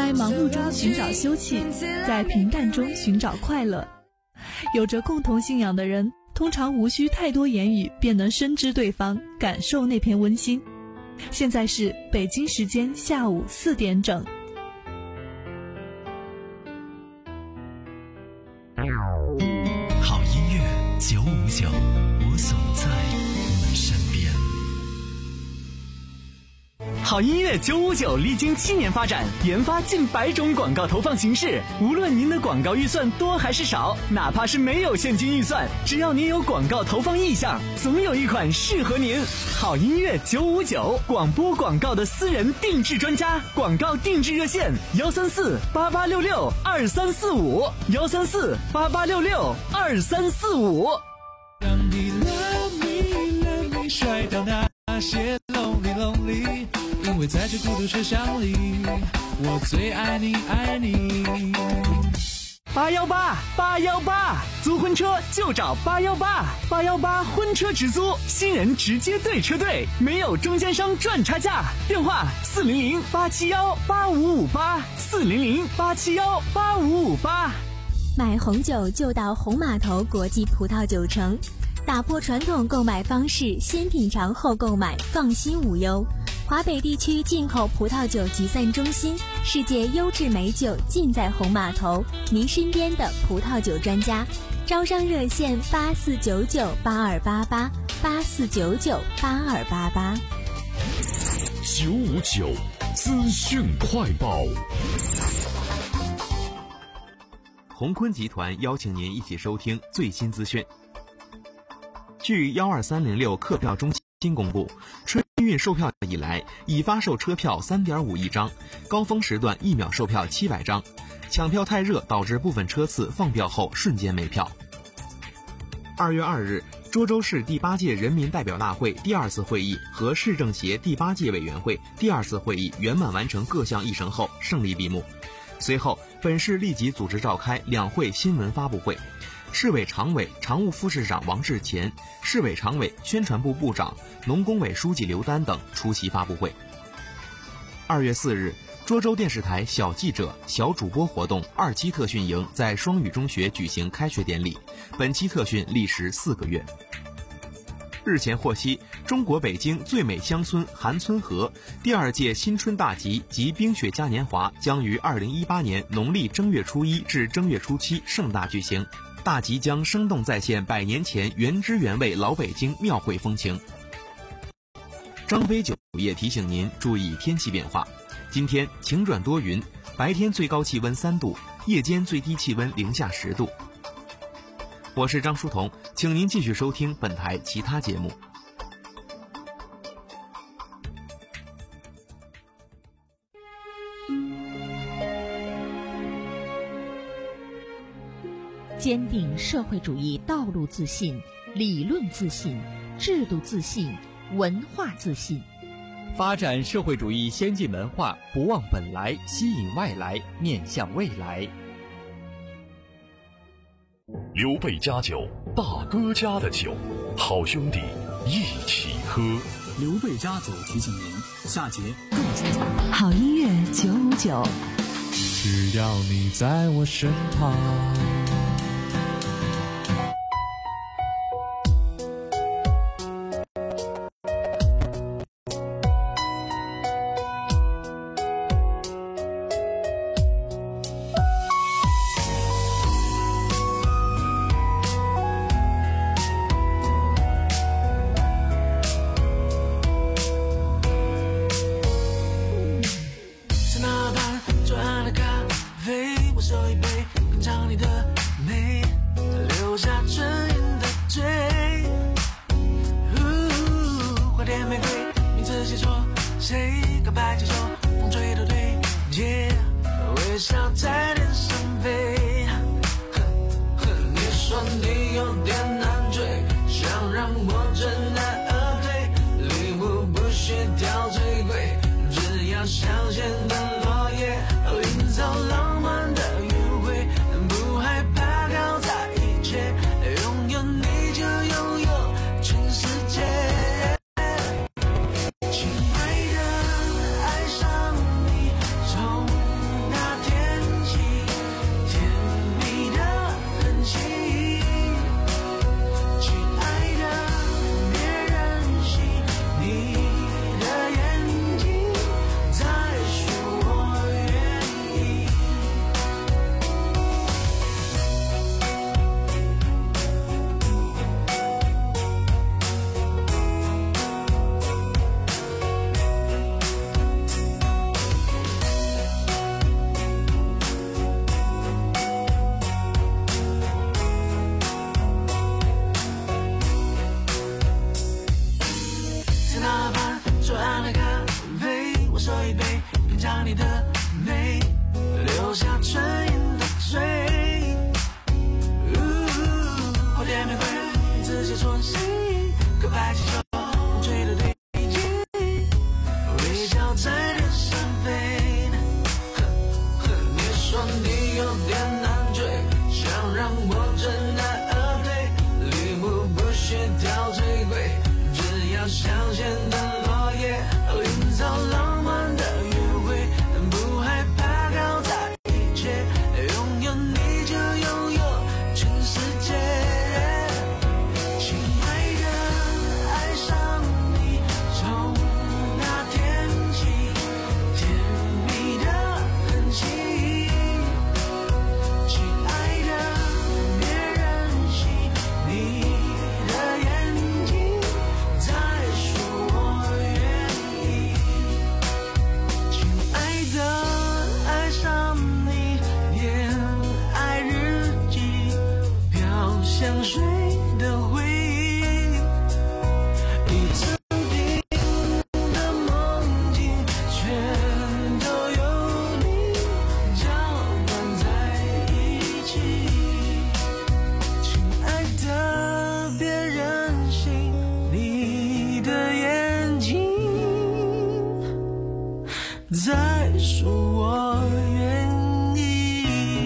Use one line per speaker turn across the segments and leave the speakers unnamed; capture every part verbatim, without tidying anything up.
在忙碌中寻找休憩，在平淡中寻找快乐。有着共同信仰的人，通常无需太多言语便能深知对方，感受那片温馨。现在是北京时间下午四点整。
好音乐九五九，我总在你身边。好音乐九五九历经七年发展，研发近百种广告投放形式。无论您的广告预算多还是少，哪怕是没有现金预算，只要您有广告投放意向，总有一款适合您。好音乐九五九，广播广告的私人定制专家，广告定制热线幺三四八八六六二三四五幺三四八八六六二三四五。
让你 love me love me 甩掉那些 lonely lonely， 因为在这孤独车厢里，我最爱你爱你。
八幺八八幺八，租婚车就找八幺八，八幺八婚车直租，新人直接对车队，没有中间商赚差价。电话四零零八七幺八五五八，四零零八七幺八五五八。
买红酒就到红码头国际葡萄酒城，打破传统购买方式，先品尝后购买，放心无忧。华北地区进口葡萄酒集散中心，世界优质美酒尽在红码头，您身边的葡萄酒专家。招商热线八四九九八二八八，八四九九八二八八。
九五九资讯快报。
鸿坤集团邀请您一起收听最新资讯。据幺二三零六客票中心公布，春运售票以来已发售车票 三点五亿张，高峰时段一秒售票七百张，抢票太热导致部分车次放票后瞬间没票。二月二日，涿州市第八届人民代表大会第二次会议和市政协第八届委员会第二次会议圆满完成各项议程后胜利闭幕。随后，本市立即组织召开两会新闻发布会，市委常委、常务副市长王志乾、市委常委、宣传部部长、农工委书记刘丹等出席发布会。二月四日，涿州电视台小记者、小主播活动二期特训营在双语中学举行开学典礼，本期特训历时四个月。日前获悉，中国北京最美乡村韩村河第二届新春大集及冰雪嘉年华将于二零一八年农历正月初一至正月初七盛大举行。大集将生动再现百年前原汁原味老北京庙会风情。张飞酒业提醒您注意天气变化，今天晴转多云，白天最高气温三度，夜间最低气温零下十度。我是张书彤，请您继续收听本台其他节目。
坚定社会主义道路自信、理论自信、制度自信、文化自信，
发展社会主义先进文化，不忘本来，吸引外来，面向未来。
刘备家酒，大哥家的酒，好兄弟一起喝。
刘备家酒提醒您，下节更精彩。
好音乐九五九，
只要你在我身旁。亲爱的，爱上你，从那相随的回忆，一曾经的梦境全都有你搅拌在一起。亲爱的，别任性，你的眼睛在说我愿意。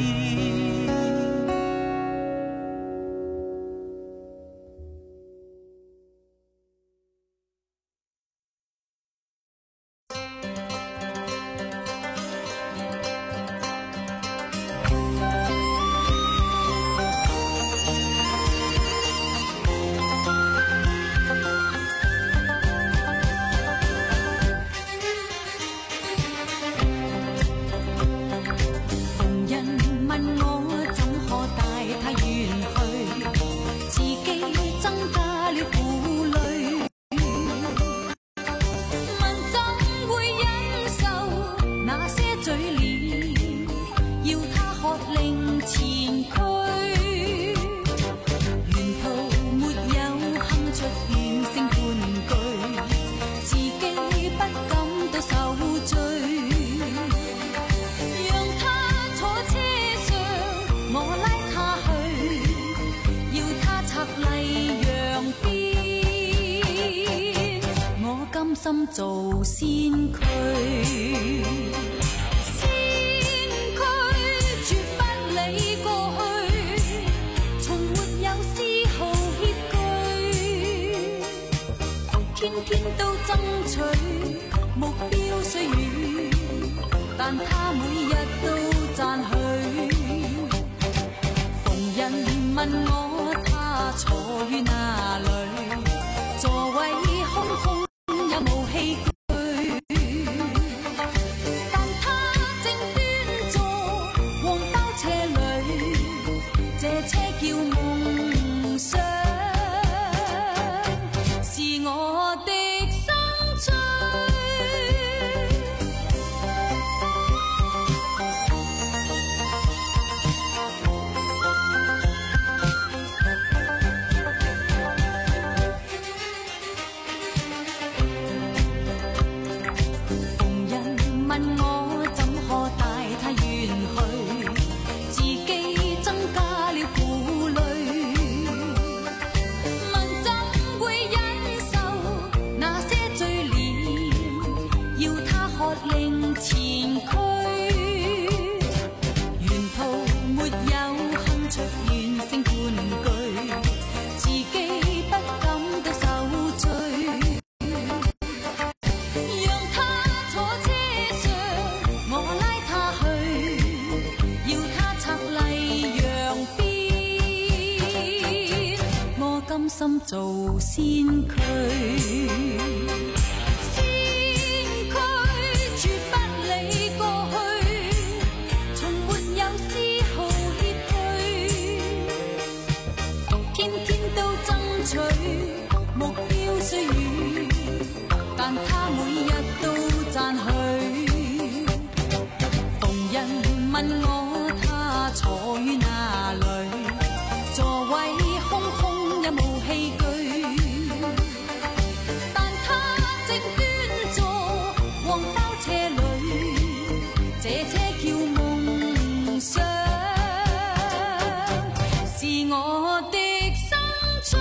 心做先驅，先驅絕不理過去，從沒有絲毫歉據，天天都爭取目標雖遠，但他每日都讚許。逢人問我他坐於哪裏，座位空空。有無器具？但他正端坐黃包車裏，這車叫夢想，是我的生趣。心做先驅，先驅絕不理過去，從沒有絲毫歉據，天天都爭取目標雖遠，但他每日都讚許。逢人問我他坐於哪裏，座位空空。有無器具？但他正端坐黃包車裏，這車叫夢想，是我的生趣。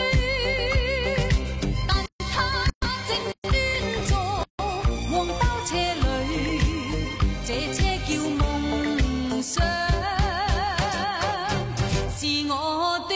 但他正端坐黃包車裏，這車叫夢想，是我的。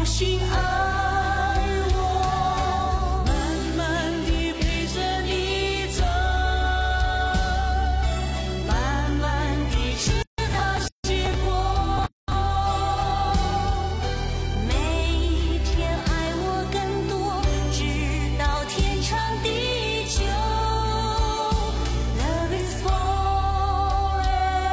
心爱我，
慢慢地陪着你走，
慢慢地直到结果。每一天爱我更多，直到天长地久。Love is forever。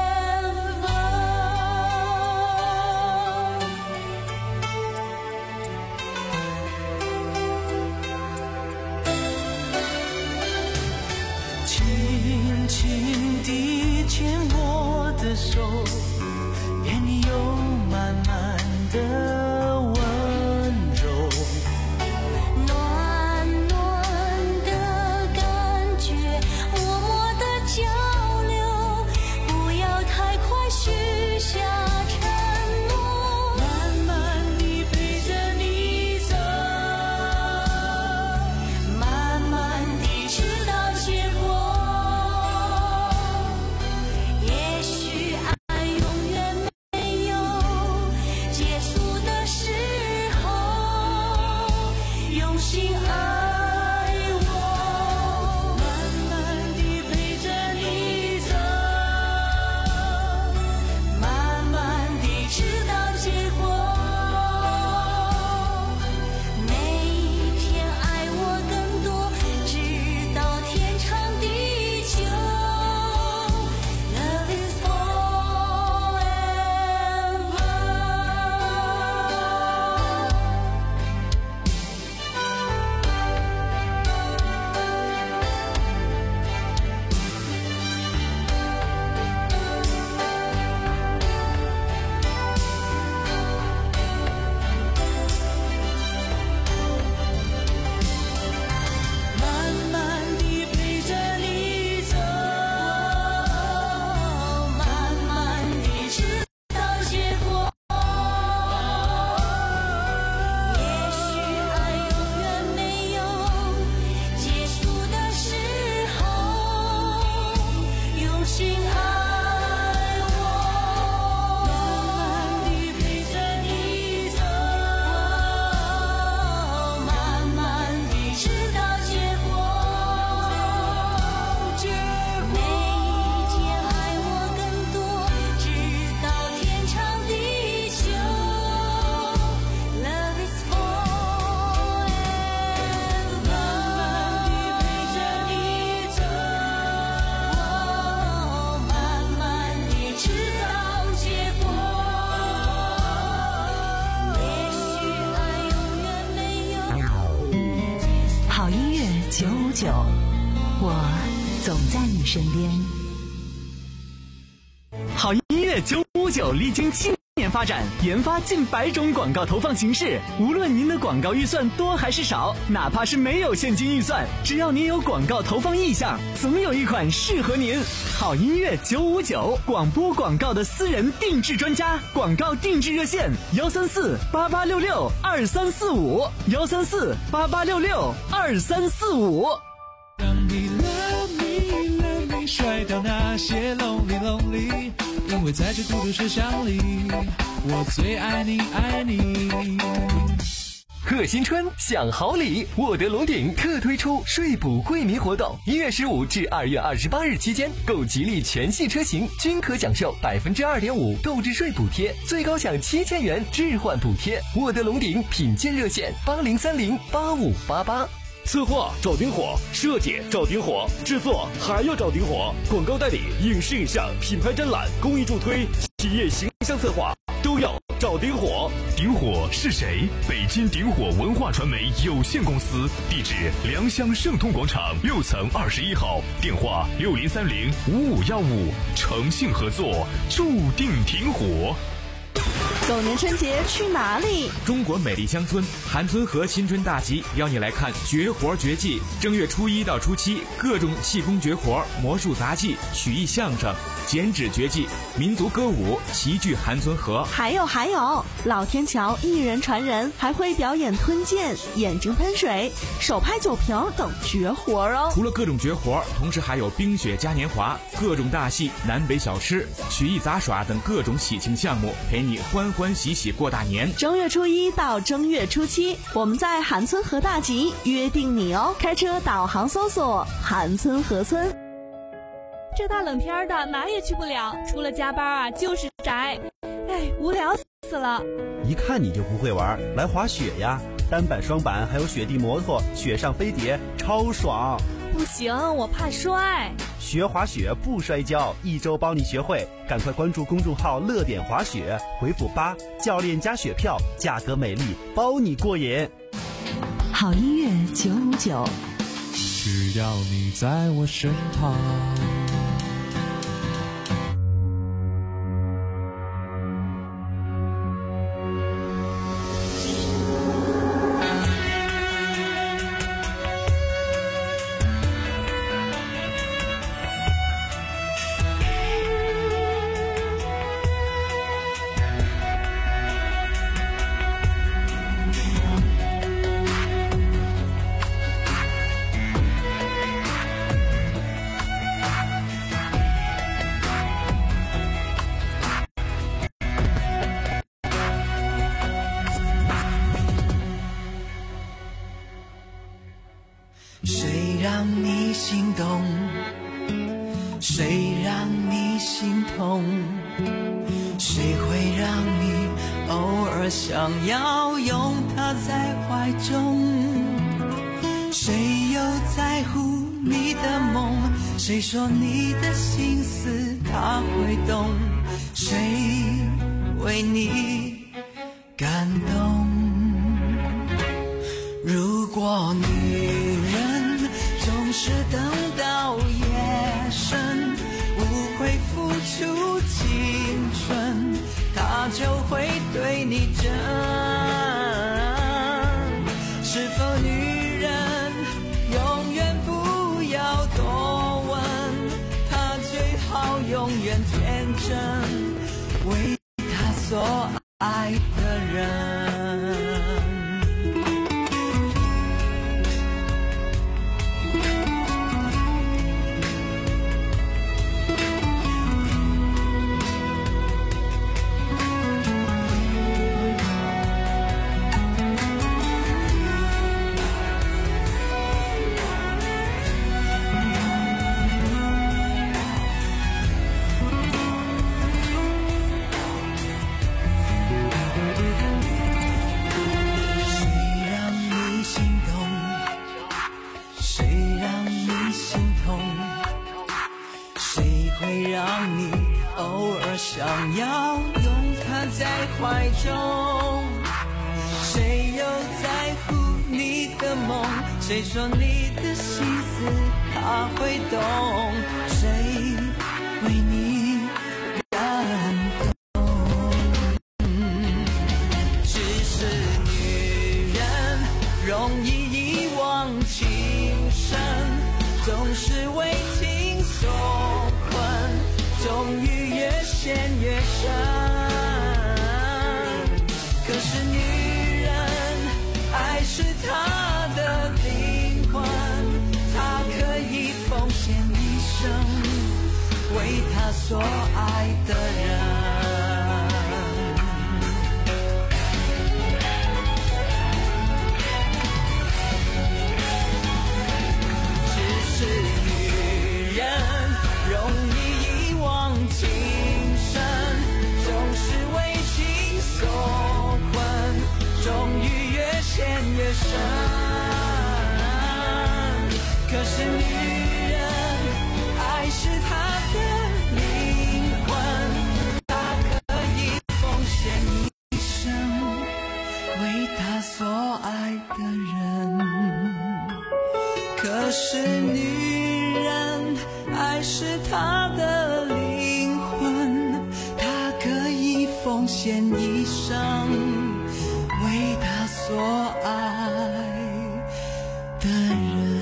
轻轻地牵我的手，眼里有满满的温柔。
暖暖的感觉，默默的交流，不要太快许下承诺。
慢慢地陪着你走，
慢慢地直到结果。也许爱永远没有结束的时候，用心爱我，
慢慢地陪着你走，
慢慢地直到结果。每一天爱我更多，直到天长地久。Love is forever。
慢慢地陪着你走，
慢慢地直到结果。也许爱永远没有结束的时候，用心爱我，
慢慢地陪着你走，
慢慢地直到结果。每一天爱我更多，直到天长地久。Love is forever。
慢慢地陪着你走，
慢慢地直到结果。也许爱永远没有。
好音乐九五九，我总在你身边。
好音乐九五九历经七年发展，研发近百种广告投放形式。无论您的广告预算多还是少，哪怕是没有现金预算，只要您有广告投放意向，总有一款适合您。好音乐九五九，广播广告的私人定制专家，广告定制热线：幺三四八八六六二三四五，幺三四八八六六二三四五。
让你 love me love me 甩掉那些 lonely lonely， 因为在这孤独车厢里，我最爱你爱你。
贺新春享好礼，沃德龙鼎特推出税补惠民活动，一月十五至二月二十八日期间，购吉利全系车型均可享受百分之二点五购置税补贴，最高享七千元置换补贴。沃德龙鼎品鉴热线：八零三零八五八八。
策划找丁火，设计找丁火，制作还要找丁火，广告代理、影视影像、品牌展览、公益助推、企业形象策划都要找丁火。
丁火是谁？北京丁火文化传媒有限公司，地址良乡盛通广场六层二十一号，电话六零三零五五幺五，诚信合作，注定挺火。
狗年春节去哪里？
中国美丽乡村韩村河新春大集邀你来看绝活绝技。正月初一到初七，各种气功绝活、魔术杂技、曲艺相声、剪纸绝技、民族歌舞齐聚韩村河。
还有还有，老天桥一人传人，还会表演吞剑、眼睛喷水、手拍酒瓶等绝活哦。
除了各种绝活，同时还有冰雪嘉年华、各种大戏、南北小吃、曲艺杂耍等各种喜庆项目，陪陪你欢欢喜喜过大年。
正月初一到正月初七，我们在韩村河大集约定你哦。开车导航搜索韩村河村。
这大冷天的哪也去不了，除了加班啊就是宅，哎，无聊死了。
一看你就不会玩，来滑雪呀，单板双板还有雪地摩托，雪上飞碟超爽。
不行，我怕摔。
学滑雪不摔跤，一周帮你学会，赶快关注公众号乐点滑雪，回复八，教练加雪票，价格美丽，包你过瘾。
好音乐九五九，
只要你在我身旁。
谁让你心动？谁让你心痛？谁会让你偶尔想要拥他在怀中？谁又在乎你的梦？谁说你的心思他会懂？谁为你感动？如果女人总是等到夜深，不会付出青春，她就会对你真。是否女人永远不要多问，她最好永远天真，为她所爱的人。想要拥他在怀中，谁又在乎你的梦？谁说你的心思他会懂？谁为你感动？只是女人容易遗忘情深，总是为情所困，终于越陷越深。可是女人爱是她的灵魂，她可以奉献一生为她所爱的人。只是女人容易遗忘情越深，可是女人爱是她的灵魂，她可以奉献一生为她所爱的人。可是女人爱是她的灵魂，她可以奉献一生为她所爱的人。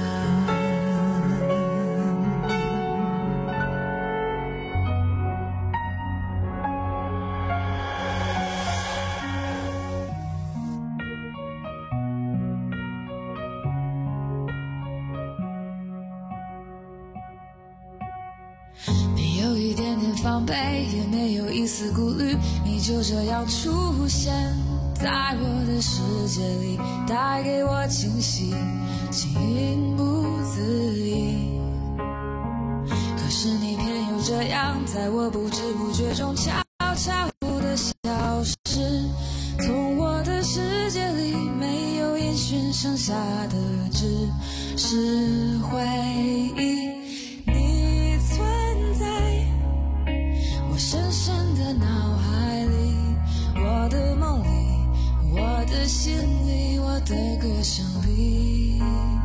没有一点点防备，也没有一
丝顾虑，你就这样出现在我的世界里，带给我惊喜，情不自已。可是你偏又这样，在我不知不觉中悄悄地消失，从我的世界里没有音讯，剩下的只是回忆。你存在我深深的脑海里，我的梦里，我的心里，我的歌声里。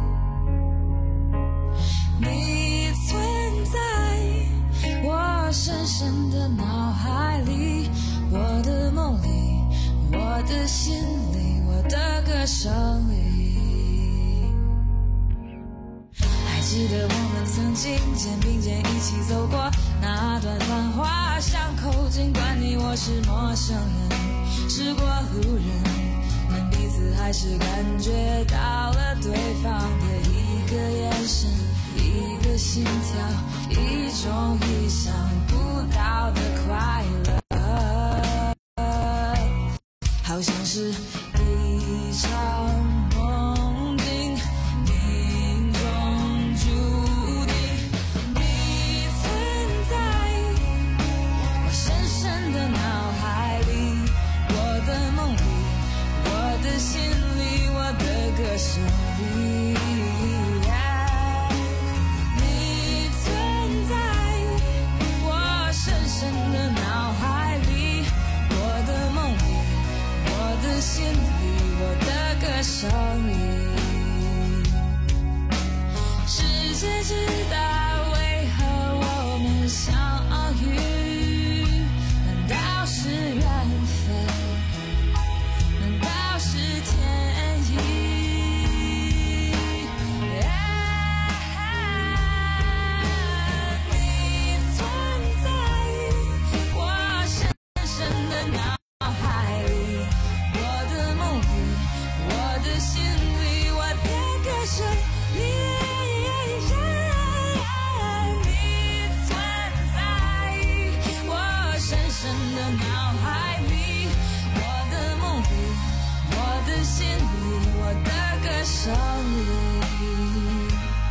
你存在我深深的脑海里，我的梦里，我的心里，我的歌声里。还记得我们曾经肩并肩一起走过那段繁华巷口，尽管你我是陌生人，是过路人，但彼此还是感觉到了对方的一个眼神，一个心跳，一种意想不到的快乐，好像是一场梦境，命中注定。你存在我深深的脑海里，我的梦里，我的心里，我的歌声里。你存在我深深的脑海里，我的梦里，我的心里，我的歌声里。世界知道为何我们相遇，难道是缘分？难道是天意？你存在我深深的脑海里，我的梦里，我的心里，我的歌声里。你存在我深深的脑海里，我的梦里，我的心里，我的歌声里。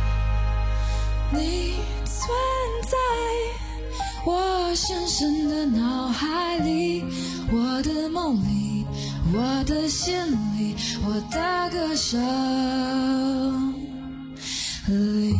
你存在我深深的脑海里，我的梦里，我的心里，我的歌声里。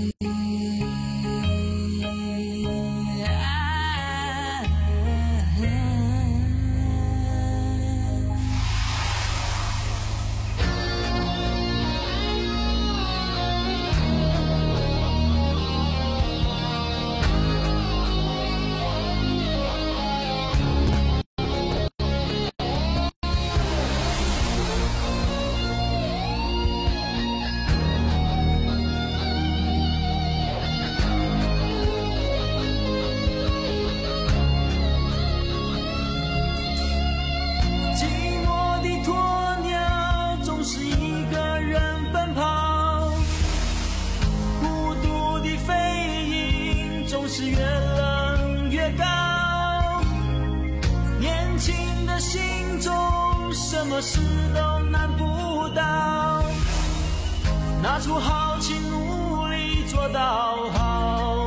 什么事都难不倒，拿出豪情努力做到好。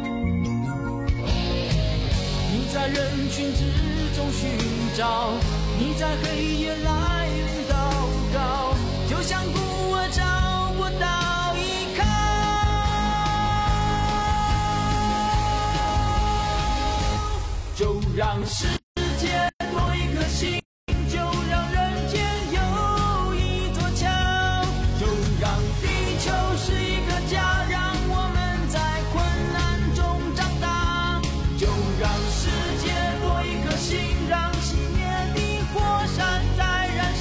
你在人群之中寻找，你在黑夜来临祷告，就像孤儿找不到依靠。就让世界多一颗心，就让人间有一座桥，就让地球是一个家，让我们在困难中长大。就让世界多一颗心，让熄灭的火山再燃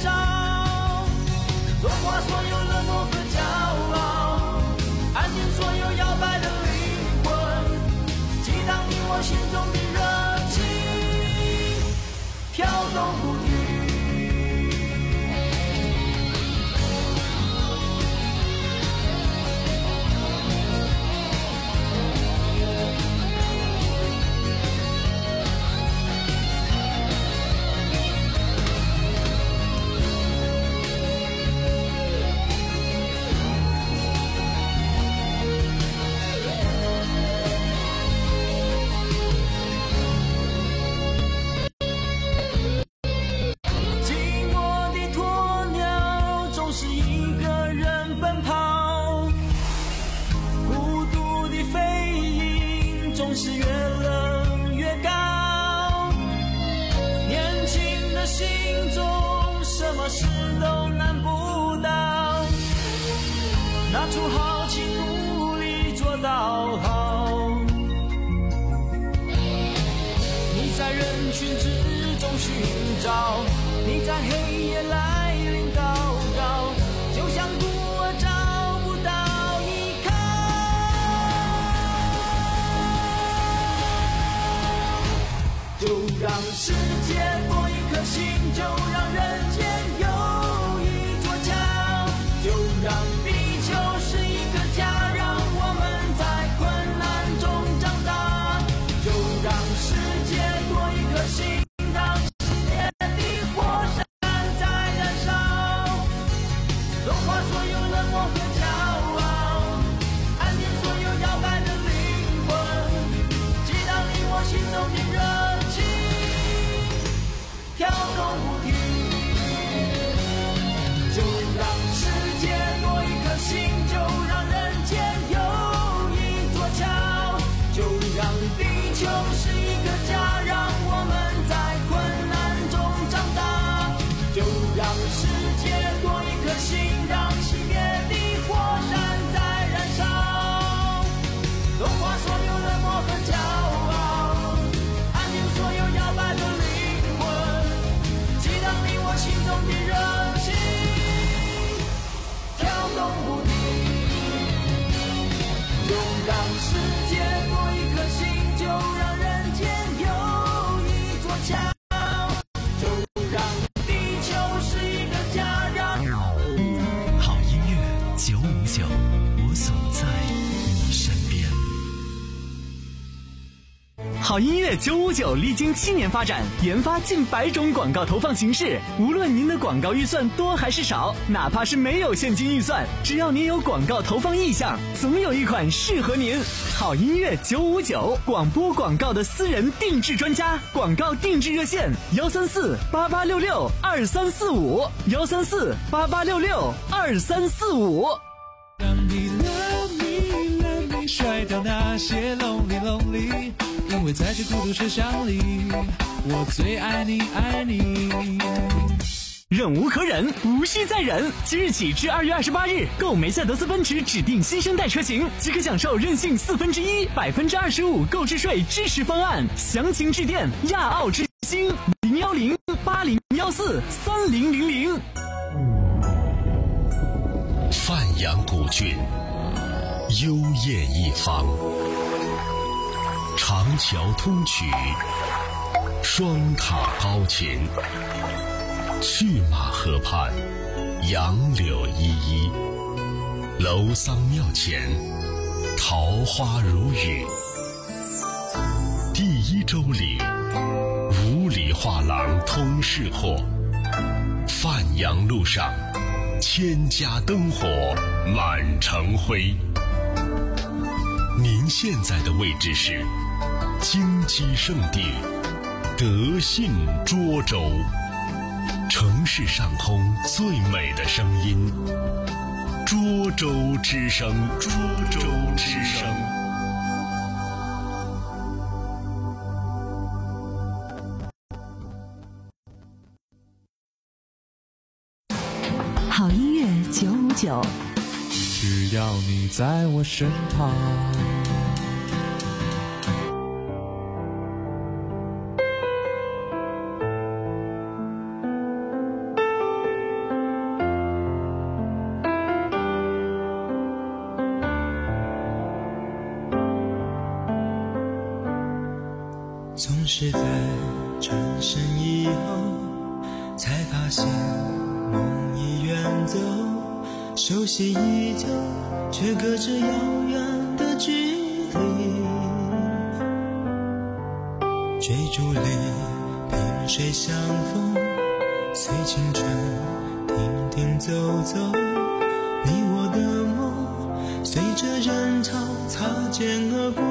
都难不倒，拿出豪气努力做到好。你在人群之中寻找，你在黑夜来临祷告，就像孤儿找不到依靠。就让世界多一颗心，就让人间有一座桥，就让地球是一个家，让我们在困难中长大。就让世界多一颗心，让熄灭的火山在燃烧，融化所有冷漠和骄傲，安定所有摇摆的灵魂，激荡你我心中的热情，跳动不停。就让世界多一颗心，就让人间有一座桥，就让地球是一个家，让我们在困难中长大。就让世界多一颗心，让熄灭的火山在燃烧，融化所有冷漠和骄傲，安定所有摇摆的灵魂，激荡你我心中的热情，跳动不停。就让世界多一颗心，就让人间有一座桥，就让地球是一个家，让
好音乐九五九，我总在你身边。
好音乐九五九历经七年发展，研发近百种广告投放形式。无论您的广告预算多还是少，哪怕是没有现金预算，只要您有广告投放意向，总有一款适合您。好音乐九五九，广播广告的私人定制专家，广告定制热线：幺三四八八六六二三四五，幺三四八八六六二三四五。
让你 love me love me， 甩掉那些 lonely lonely， 因为在这孤独车厢里，我最爱你爱你。
忍无可忍，无需再忍。即日起至二月二十八日，购梅赛德斯奔驰指定新生代车型，即可享受任性四分之一、百分之二十五购置税支持方案。详情致电亚奥之星零幺零八零幺四三零零零。
范阳古郡，幽艳一方，长桥通衢，双塔高琴，去马河畔，杨柳依依，楼桑庙前，桃花如雨。第一州里，五里画廊通市货，范阳路上，千家灯火满城辉。您现在的位置是金鸡圣地德信涿州，城市上空最美的声音，涿州之声，涿州之声。
好音乐九五九，
只要你在我身旁。
总是在转身以后，才发现梦已远走，熟悉依旧，却隔着遥远的距离。追逐里萍水相逢，随青春停停走走，你我的梦随着人潮擦肩而过。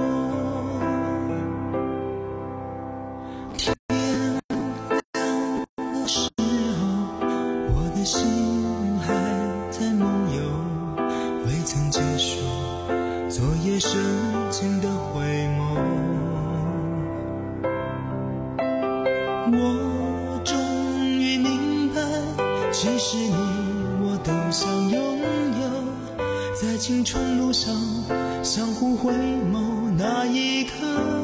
其实是你我都想拥有，在青春路上相互回眸那一刻，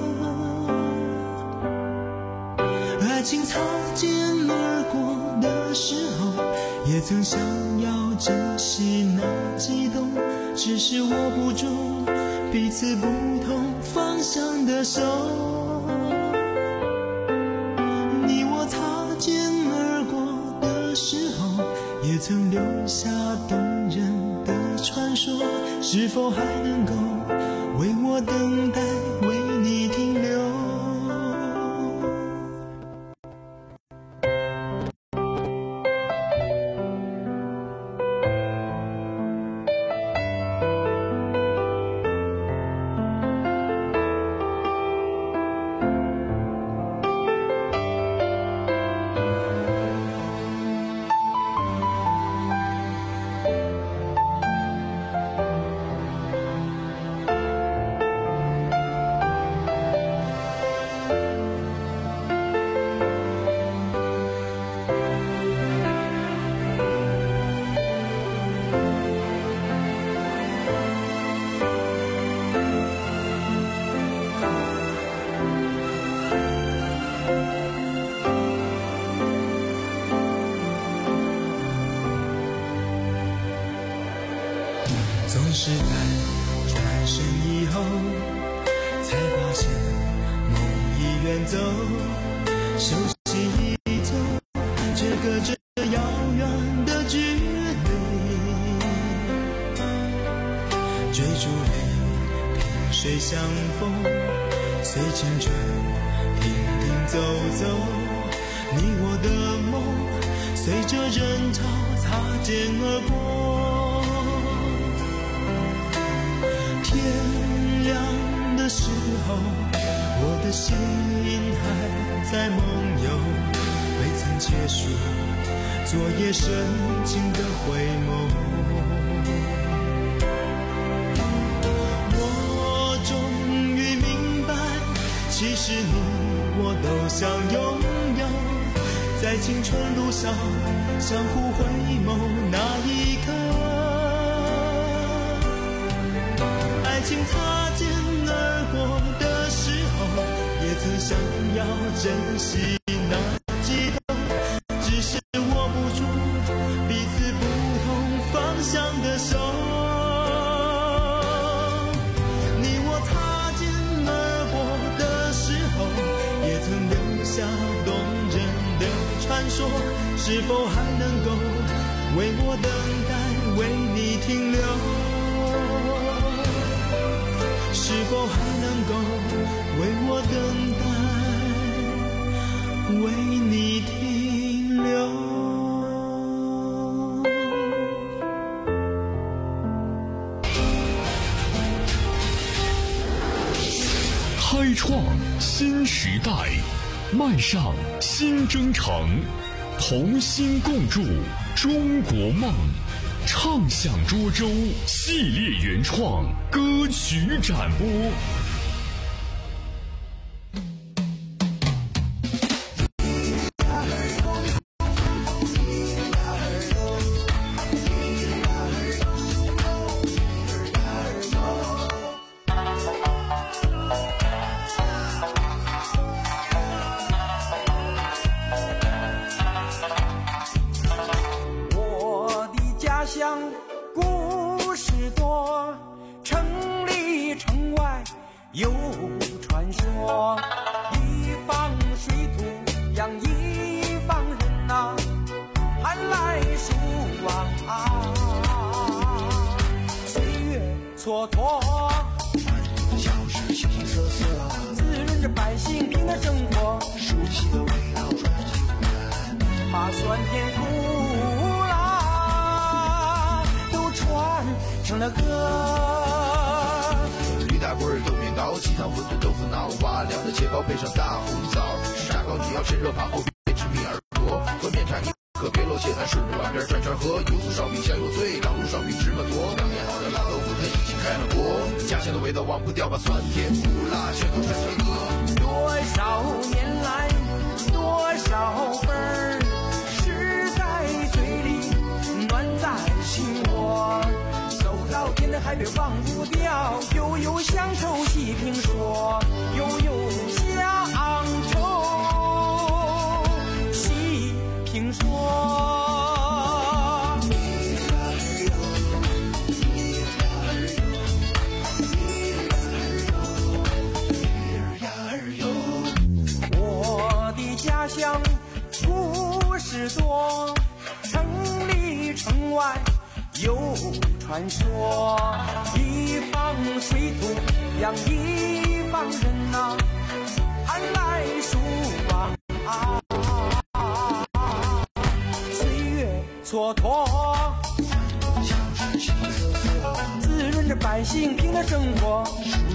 爱情擦肩而过的时候，也曾想要珍惜那悸动，只是握不住彼此不同方向的手。你我擦肩而过的时候，也曾留下动人的传说，是否还能够为我等待，为你停留？总是在转身以后，才发现梦已远走，熟悉依旧，却隔着遥远的距离。追逐里萍水相逢，随青春停停走走，你我的梦随着人潮擦肩而过。天亮的时候，我的心还在梦游，未曾结束昨夜深情的回眸。我终于明白，其实你我都想拥有，在青春路上相互回眸那一刻，爱情擦肩而过的时候，也曾想要珍惜那悸动，只是握不住彼此不同方向的手。你我擦肩而过的时候，也曾留下动人的传说，是否还能够为我等待，为你停留？是否还能够为我等待，为你停留？
开创新时代，迈上新征程，同心共筑中国梦。唱响涿州系列原创歌曲展播。
乡故事多，城里城外有传说，一方水土养一方人呐、啊，寒来暑往啊，岁月蹉跎，小事形形色色，滋润着百姓平的生活，熟悉的味道传进门，把酸甜苦传成了歌，驴打滚、豆面糕、鸡汤、馄饨、豆腐脑、瓦料的切糕配上大红枣，吃炸糕你要趁热怕后别吃米耳朵，和面茶你可别漏些汗，顺着碗边转转喝，油酥烧饼香又脆，糖露烧饼芝麻多，刚腌好的辣豆腐它已经开了锅，家乡的味道忘不掉，把酸甜苦辣全都传成歌。多少年来，多少份儿，是在嘴里还别忘不掉，悠悠乡愁细评说，悠悠乡愁细评说。我的家乡故事多，城里城外有传说，一方水土养一方人呐、啊，寒来暑往啊，岁月蹉跎，滋润着百姓平的生活，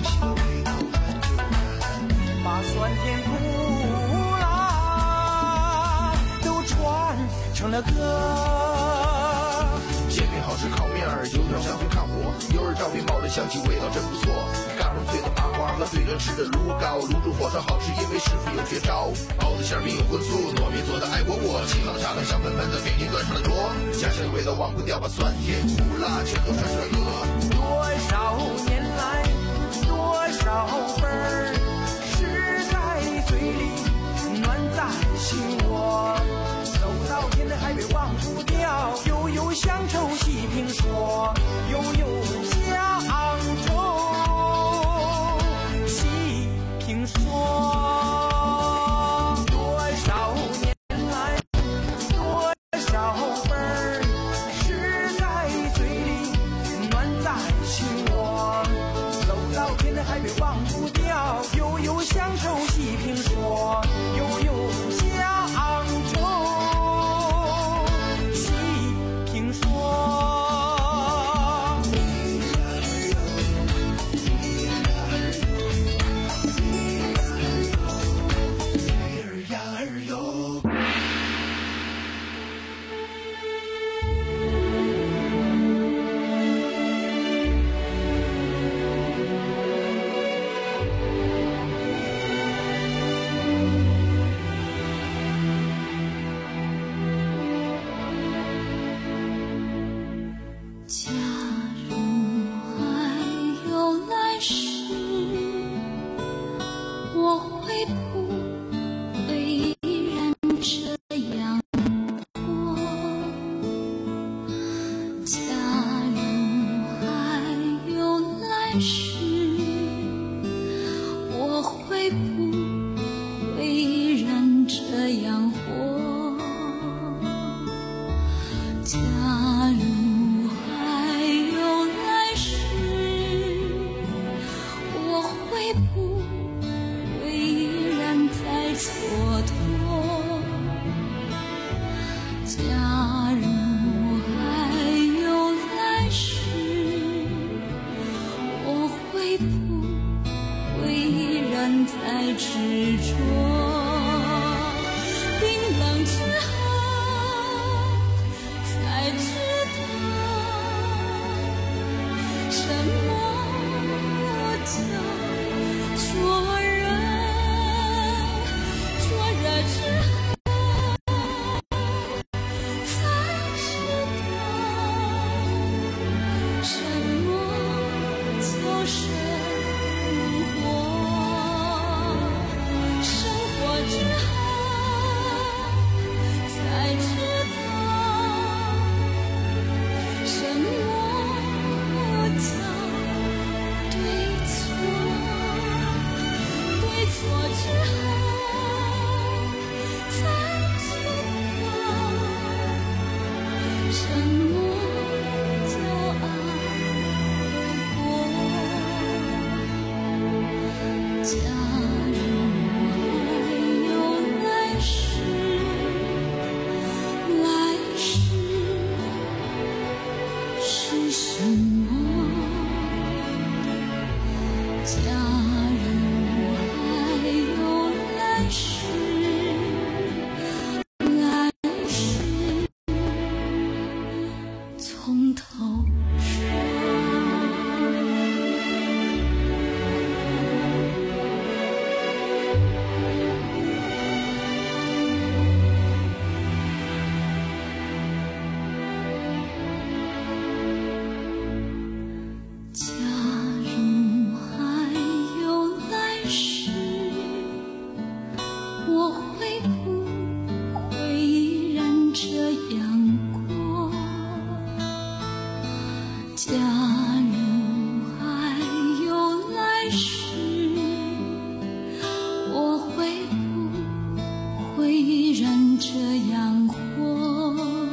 把酸甜苦辣都传成了歌。
煎饼好吃烤面儿，油条香脆看火，油儿照面冒着香气，味道真不错。嘎嘣脆的麻花和对着吃的卤糕，卤煮火烧好吃，因为师傅有绝招。包子馅儿饼有荤素，糯米做的爱窝窝，沏好的茶汤香喷喷的，给您端上了桌。家乡的味道忘不掉，把酸甜苦辣全都传上了歌。
多少年来，多少份儿，吃在嘴里，暖在心窝。走到天的还别忘不掉，悠悠乡愁细评说，悠悠乡愁细评说。多少年来，多少份儿，吃在嘴里，暖在心窝。走到天的还别忘不掉，悠悠乡愁细评说，悠悠乡愁细评说。
假如还有来世，我会不会依然这样过？假如还有来世，我会不会依然这样活？假如还有来世，我会不会依然在蹉跎？假如还有来世，我会不会依然在执着？冰冷之后才知什么叫灼热？灼热之后，才知道什么叫生活。生活之后，才知道什么叫对错。对错之后，才知道什么叫爱过。假如还有来世，来世是什么？假如还有来世，来世从头说。 假如还有来世，我会不会依然这样活？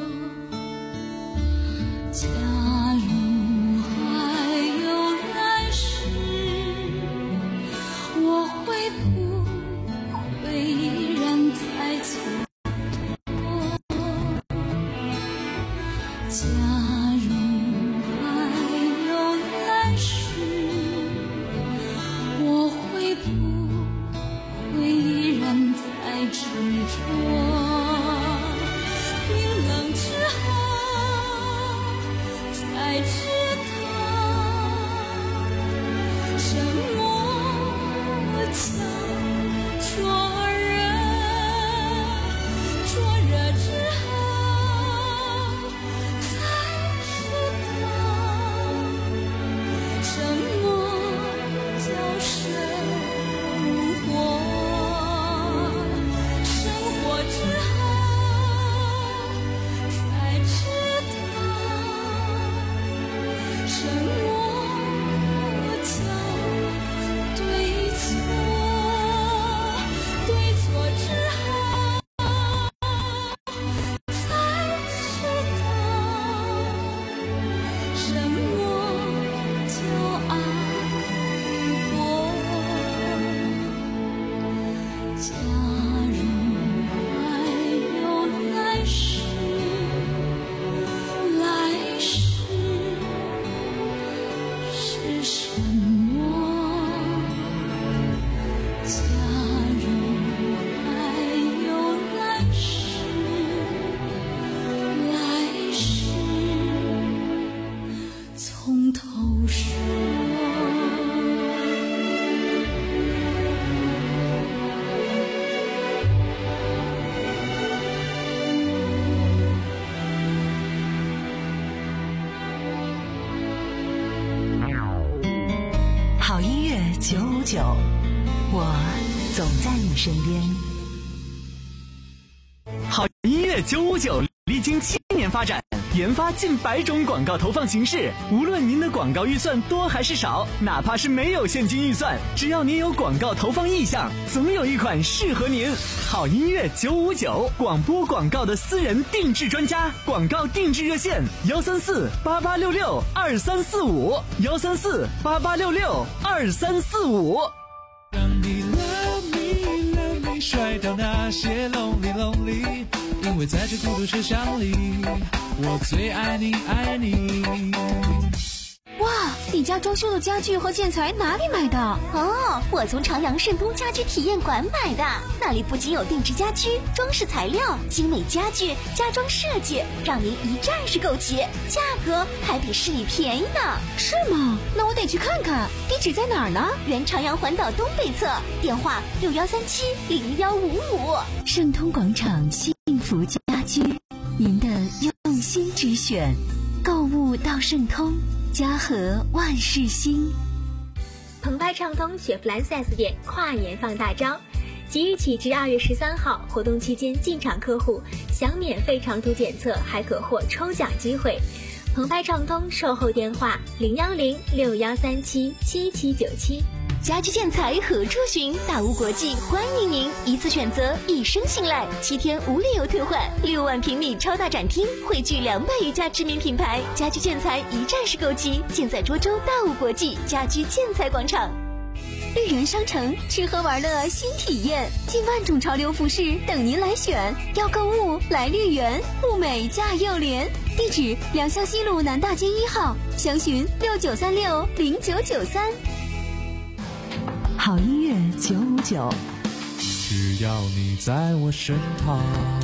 假如还有来世，我会不会依然在错过？假如还有来世，我会不会依然在执着？冰冷之后才知道，什么叫灼热，灼热之后才知道，什么叫生活，生活之后才知道，什么叫对错，对错之后才知道，什么叫爱过。假如还有来世，来世是什么？假如还有来世，来世从头说。
好音乐九五九，我总在你身边。
好音乐九五九历经七年发展，研发近百种广告投放形式。无论您的广告预算多还是少，哪怕是没有现金预算，只要您有广告投放意向，总有一款适合您。好音乐九五九，广播广告的私人定制专家，广告定制热线：幺三四八八六六二三四五，幺三四八八六六二三四五。
让你 love me love me 甩掉那些 lonely lonely， 因为在这孤独车厢里，我最爱你爱你。
哇，你家装修的家具和建材哪里买的？
哦，我从长阳盛东家居体验馆买的，那里不仅有定制家居、装饰材料、精美家具、家装设计，让您一站式购齐，价格还比市里便宜呢。
是吗？那我得去看看。地址在哪儿呢？
原长阳环岛东北侧，电话六幺三七零幺五五。
盛通广场幸福家居，您的用心之选，购物到盛通。家和万事兴。
澎湃畅通雪佛兰 四 S 店跨年放大招，即日起至二月十三号，活动期间进场客户享免费长途检测，还可获抽奖机会。澎湃畅通售后电话零幺零六幺三七七七九七。家居建材何处寻？大屋国际欢迎您，一次选择，一生信赖，七天无理由退换，六万平米超大展厅，汇聚两百余家知名品牌，家居建材一站式购齐，尽在涿州大屋国际家居建材广场。绿园商城，吃喝玩乐新体验，近万种潮流服饰等您来选。要购物来绿园，物美价又廉。地址：良乡西路南大街一号，详询六九三六零九九三。
好音乐九五九，
只要你在我身旁。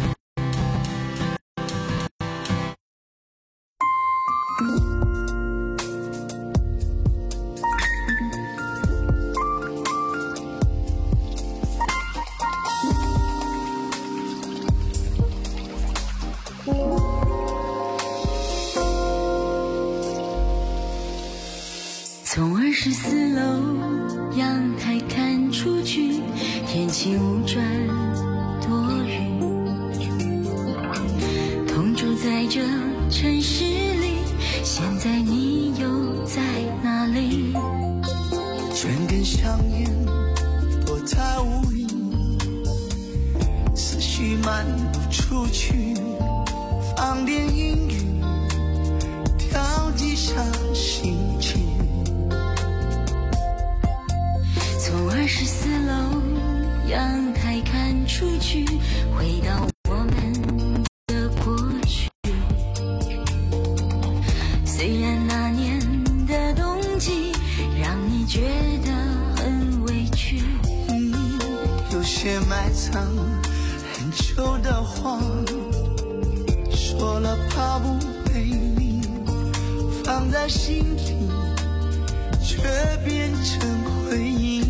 从二十四楼阳台看出去，天气无转多云。同住在这城市里，现在你
香烟躲在屋里，思绪漫步出去，放点音乐，调剂下心情。
从二十四楼阳台看出去，回到我们的过去。虽然那年的冬季让你觉得很委屈，
嗯，有些埋藏很久的话，说了怕不美丽，放在心里却变成回忆。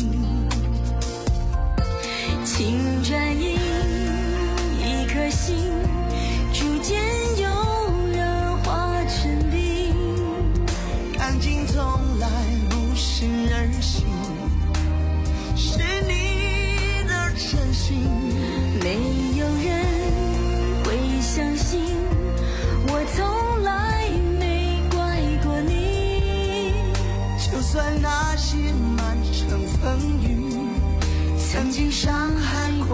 情转移一颗心，逐渐有人化成冰。
感情从来不是儿戏，是你的真心。
没有人会相信，我从来没怪过你。
就算那些满城风雨曾经伤害过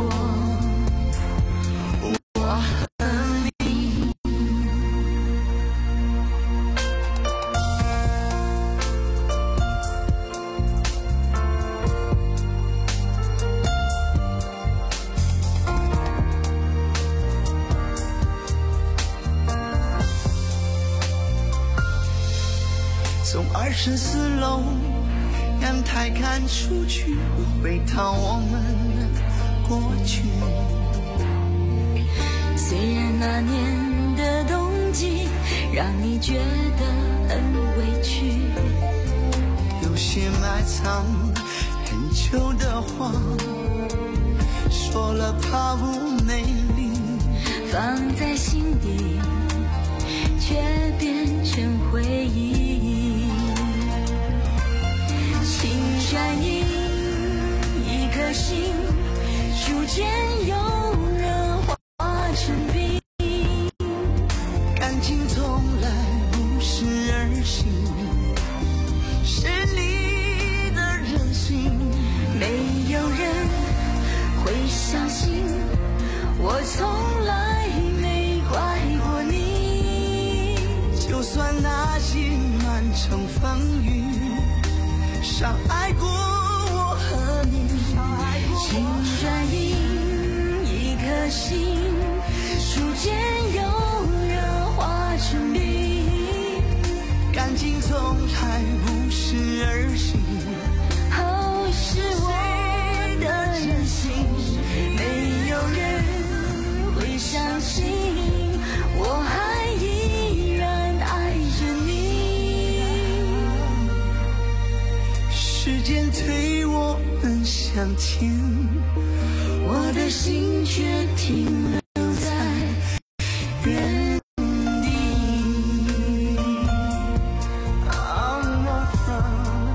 我和你。从二十四楼阳台看出去，回到我们的过去。
虽然那年的冬季让你觉得很委屈，
有些埋藏很久的话，说了怕不美丽，
放在心底却变成回忆。情转移一颗心，逐渐有人化成冰。
感情从来不是儿戏，是你的任性。
没有人会相信，我从来没怪过你。
就算那些满城风雨伤害过我和你，
情转移一颗心，逐渐有人化成冰。
感情从来不是儿戏，
哦，是我的任性。没有人会相信，我还依然爱着你。
时间推我们向前，我的心却停留在原地。I'm a friend。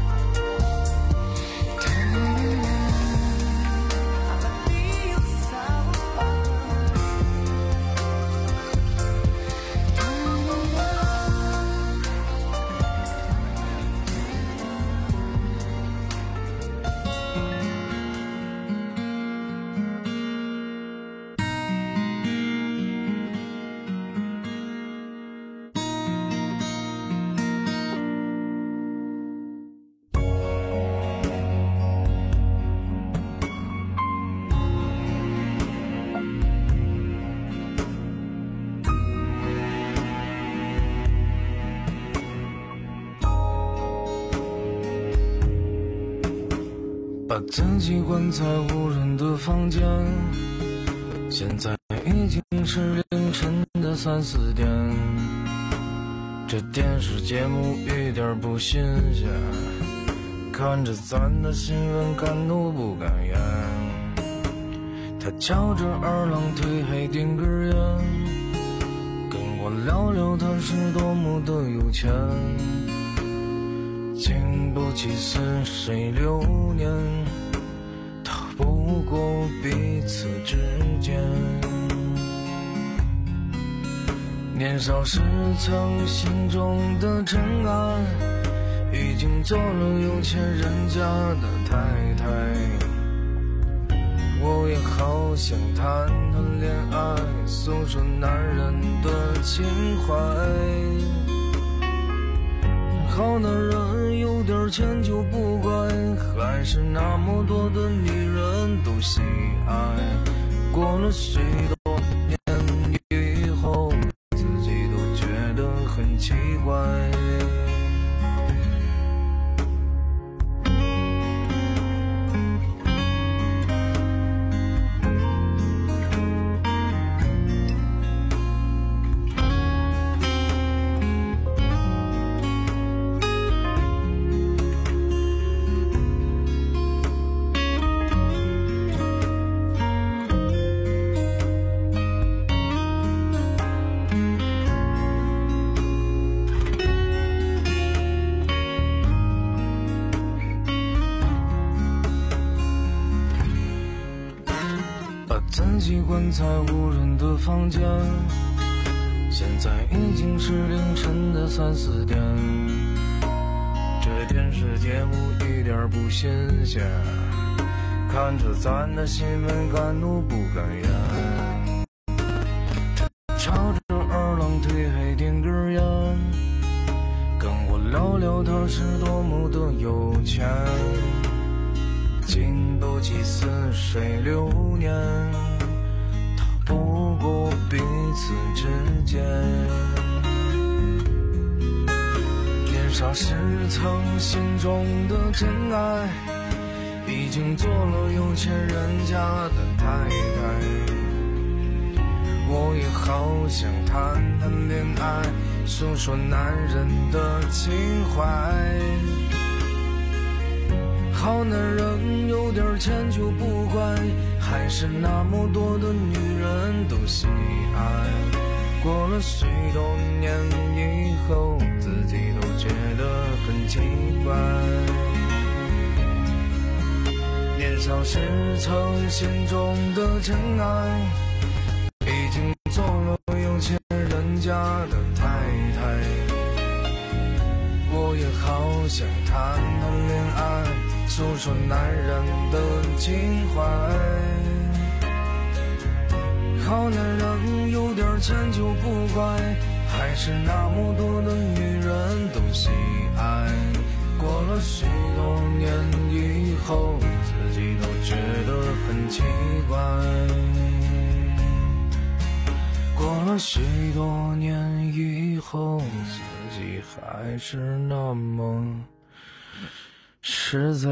把自己关在无人的房间，现在已经是凌晨的三四点。这电视节目一点不新鲜，看着咱的新闻敢怒不敢言。他翘着二郎腿还点根烟，跟我聊聊他是多么的有钱。经不起似水流年，逃不过彼此之间。年少时曾心中的尘埃， 已经做了有钱人家的太太，我也好想谈谈恋爱，诉说男人的情怀。好男人有点钱就不乖，还是那么多的女人都喜爱。过了许多年以后，自己都觉得很奇怪。自己关在无人的房间，现在已经是凌晨的三四点。这电视节目一点不新鲜，看着咱的新闻敢怒不敢言。朝着二郎腿还点根烟，跟我聊聊他是多么的有钱。经斗几似水流年，逃不过彼此之间。年少时曾心中的真爱，已经做了有钱人家的太太。我也好想谈谈恋爱，诉说男人的情怀。好男人有点钱就不乖，还是那么多的女人都喜爱。过了许多年以后，自己都觉得很奇怪。年少时曾心中的真爱，已经做了有钱人家的太太。我也好想谈谈恋爱，诉说男人的情怀。好男人有点钱就不乖，还是那么多的女人都喜爱。过了许多年以后，自己都觉得很奇怪。过了许多年以后，自己还是那么实在。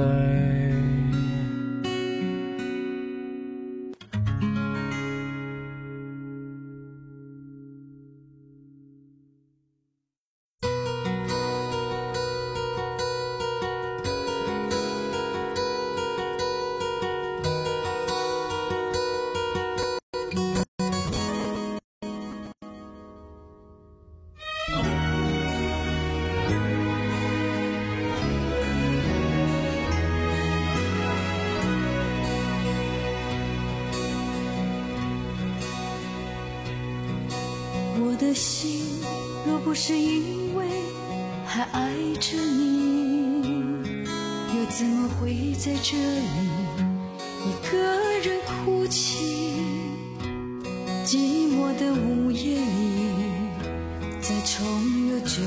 我的心若不是因为还爱着你，又怎么会在这里一个人哭泣？寂寞的午夜里，再重游旧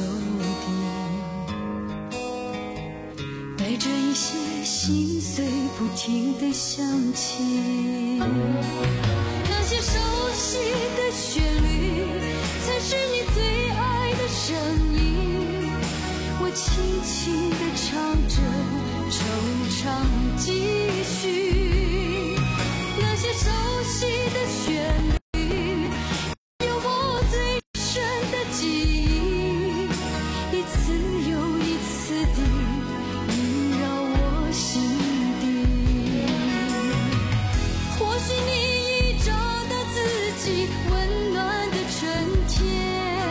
地，带着一些心碎不停地想起那些熟悉的旋律，才是你最爱的声音。我轻轻地唱着，惆怅继续。那些熟悉的旋律，有我最深的记忆，一次又一次地萦绕我心底。或许你已找到自己温暖的春天，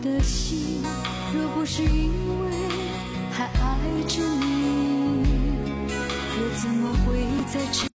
的心，若不是因为还爱着你，又怎么会在这